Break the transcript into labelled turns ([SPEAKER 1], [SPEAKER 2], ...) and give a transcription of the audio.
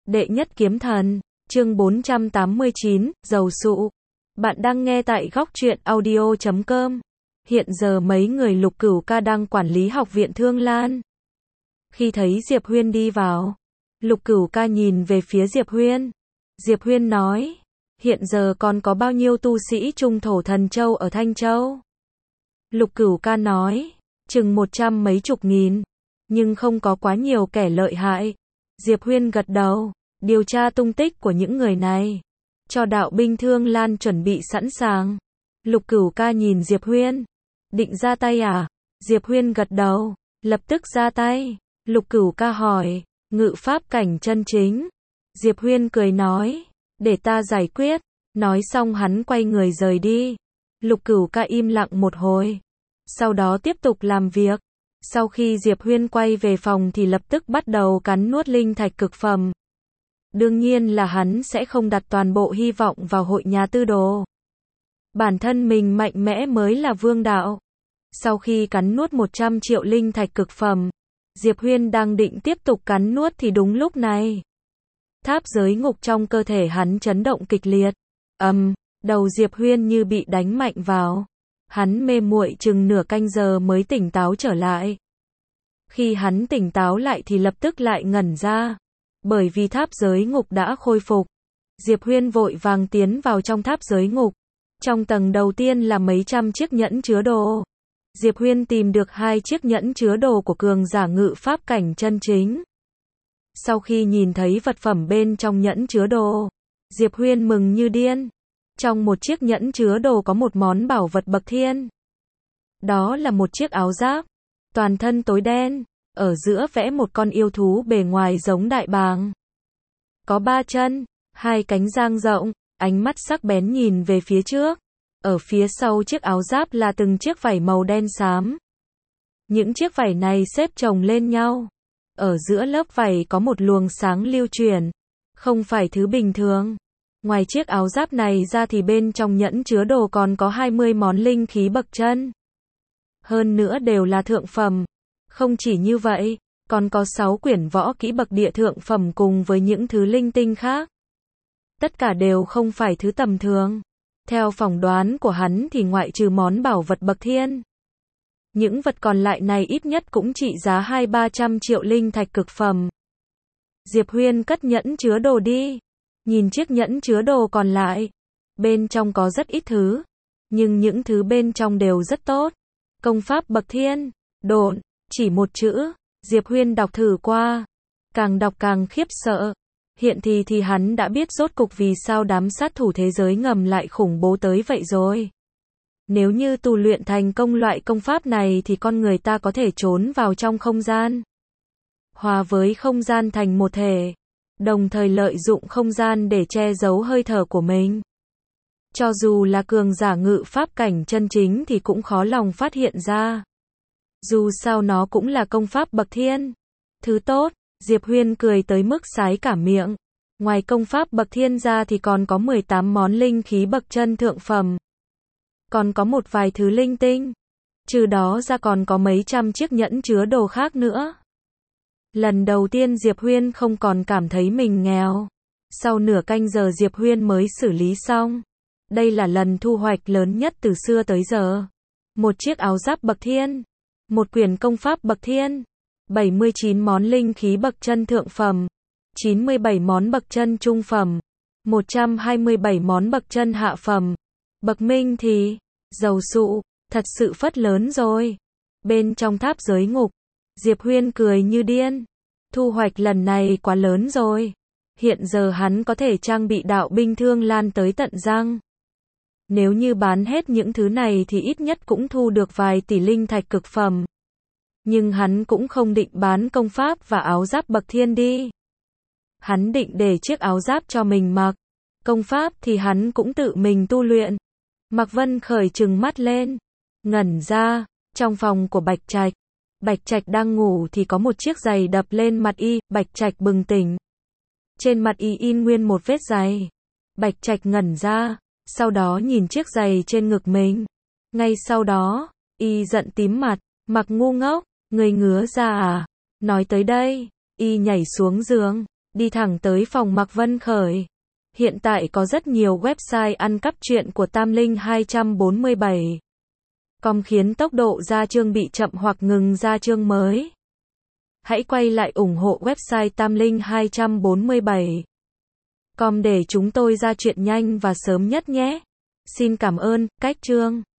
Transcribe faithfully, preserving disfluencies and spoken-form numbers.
[SPEAKER 1] Đệ nhất kiếm thần, chương bốn trăm tám mươi chín, dầu sụ. Bạn đang nghe tại góc truyện audio chấm com. Hiện giờ mấy người Lục Cửu Ca đang quản lý học viện Thương Lan. Khi thấy Diệp Huyên đi vào, Lục Cửu Ca nhìn về phía Diệp Huyên. Diệp Huyên nói, hiện giờ còn có bao nhiêu tu sĩ trung thổ thần châu ở Thanh Châu? Lục Cửu Ca nói, chừng một trăm mấy chục nghìn, nhưng không có quá nhiều kẻ lợi hại. Diệp Huyên gật đầu, điều tra tung tích của những người này, cho đạo binh Thương Lan chuẩn bị sẵn sàng. Lục Cửu Ca nhìn Diệp Huyên, định ra tay à? Diệp Huyên gật đầu, lập tức ra tay. Lục Cửu Ca hỏi, ngự pháp cảnh chân chính? Diệp Huyên cười nói, để ta giải quyết. Nói xong hắn quay người rời đi. Lục Cửu Ca im lặng một hồi, sau đó tiếp tục làm việc. Sau khi Diệp Huyên quay về phòng thì lập tức bắt đầu cắn nuốt linh thạch cực phẩm. Đương nhiên là hắn sẽ không đặt toàn bộ hy vọng vào hội nhà tư đồ. Bản thân mình mạnh mẽ mới là vương đạo. Sau khi cắn nuốt một trăm triệu linh thạch cực phẩm, Diệp Huyên đang định tiếp tục cắn nuốt thì đúng lúc này, tháp giới ngục trong cơ thể hắn chấn động kịch liệt. Ầm, um, đầu Diệp Huyên như bị đánh mạnh vào. Hắn mê muội chừng nửa canh giờ mới tỉnh táo trở lại. Khi hắn tỉnh táo lại thì lập tức lại ngẩn ra, bởi vì tháp giới ngục đã khôi phục. Diệp Huyên vội vàng tiến vào trong tháp giới ngục. Trong tầng đầu tiên là mấy trăm chiếc nhẫn chứa đồ. Diệp Huyên tìm được hai chiếc nhẫn chứa đồ của cường giả ngự pháp cảnh chân chính. Sau khi nhìn thấy vật phẩm bên trong nhẫn chứa đồ, Diệp Huyên mừng như điên. Trong một chiếc nhẫn chứa đồ có một món bảo vật bậc thiên. Đó là một chiếc áo giáp, toàn thân tối đen, ở giữa vẽ một con yêu thú bề ngoài giống đại bàng. Có ba chân, hai cánh dang rộng, ánh mắt sắc bén nhìn về phía trước. Ở phía sau chiếc áo giáp là từng chiếc vảy màu đen xám. Những chiếc vảy này xếp chồng lên nhau. Ở giữa lớp vảy có một luồng sáng lưu chuyển, không phải thứ bình thường. Ngoài chiếc áo giáp này ra thì bên trong nhẫn chứa đồ còn có hai mươi món linh khí bậc chân. Hơn nữa đều là thượng phẩm. Không chỉ như vậy, còn có sáu quyển võ kỹ bậc địa thượng phẩm cùng với những thứ linh tinh khác. Tất cả đều không phải thứ tầm thường. Theo phỏng đoán của hắn thì ngoại trừ món bảo vật bậc thiên, những vật còn lại này ít nhất cũng trị giá hai ba trăm triệu linh thạch cực phẩm. Diệp Huyên cất nhẫn chứa đồ đi. Nhìn chiếc nhẫn chứa đồ còn lại, bên trong có rất ít thứ, nhưng những thứ bên trong đều rất tốt. Công pháp bậc thiên, độn, chỉ một chữ, Diệp Huyên đọc thử qua, càng đọc càng khiếp sợ. Hiện thì thì hắn đã biết rốt cục vì sao đám sát thủ thế giới ngầm lại khủng bố tới vậy rồi. Nếu như tu luyện thành công loại công pháp này thì con người ta có thể trốn vào trong không gian, hòa với không gian thành một thể, đồng thời lợi dụng không gian để che giấu hơi thở của mình. Cho dù là cường giả ngự pháp cảnh chân chính thì cũng khó lòng phát hiện ra. Dù sao nó cũng là công pháp bậc thiên. Thứ tốt, Diệp Huyên cười tới mức sái cả miệng. Ngoài công pháp bậc thiên ra thì còn có mười tám món linh khí bậc chân thượng phẩm. Còn có một vài thứ linh tinh. Trừ đó ra còn có mấy trăm chiếc nhẫn chứa đồ khác nữa. Lần đầu tiên Diệp Huyên không còn cảm thấy mình nghèo. Sau nửa canh giờ Diệp Huyên mới xử lý xong. Đây là lần thu hoạch lớn nhất từ xưa tới giờ. Một chiếc áo giáp bậc thiên, một quyển công pháp bậc thiên, bảy mươi chín món linh khí bậc chân thượng phẩm, chín mươi bảy món bậc chân trung phẩm, một trăm hai mươi bảy món bậc chân hạ phẩm. Bậc minh thì, dầu sụ, thật sự phất lớn rồi. Bên trong tháp giới ngục, Diệp Huyên cười như điên. Thu hoạch lần này quá lớn rồi. Hiện giờ hắn có thể trang bị đạo binh Thương Lan tới tận răng. Nếu như bán hết những thứ này thì ít nhất cũng thu được vài tỷ linh thạch cực phẩm. Nhưng hắn cũng không định bán công pháp và áo giáp bậc thiên đi. Hắn định để chiếc áo giáp cho mình mặc. Công pháp thì hắn cũng tự mình tu luyện. Mạc Vân Khởi trừng mắt lên, ngẩn ra. Trong phòng của Bạch Trạch, Bạch Trạch đang ngủ thì có một chiếc giày đập lên mặt y. Bạch Trạch bừng tỉnh. Trên mặt y in nguyên một vết giày. Bạch Trạch ngẩn ra, sau đó nhìn chiếc giày trên ngực mình. Ngay sau đó, y giận tím mặt. Mặc ngu ngốc, người ngứa ra à? Nói tới đây, y nhảy xuống giường, đi thẳng tới phòng Mạc Vân Khởi. Hiện tại có rất nhiều website ăn cắp truyện của Tam Linh hai bốn bảy chấm com khiến tốc độ ra chương bị chậm hoặc ngừng ra chương mới. Hãy quay lại ủng hộ website Tam Linh hai bốn bảy chấm com để chúng tôi ra chuyện nhanh và sớm nhất nhé. Xin cảm ơn, cách chương.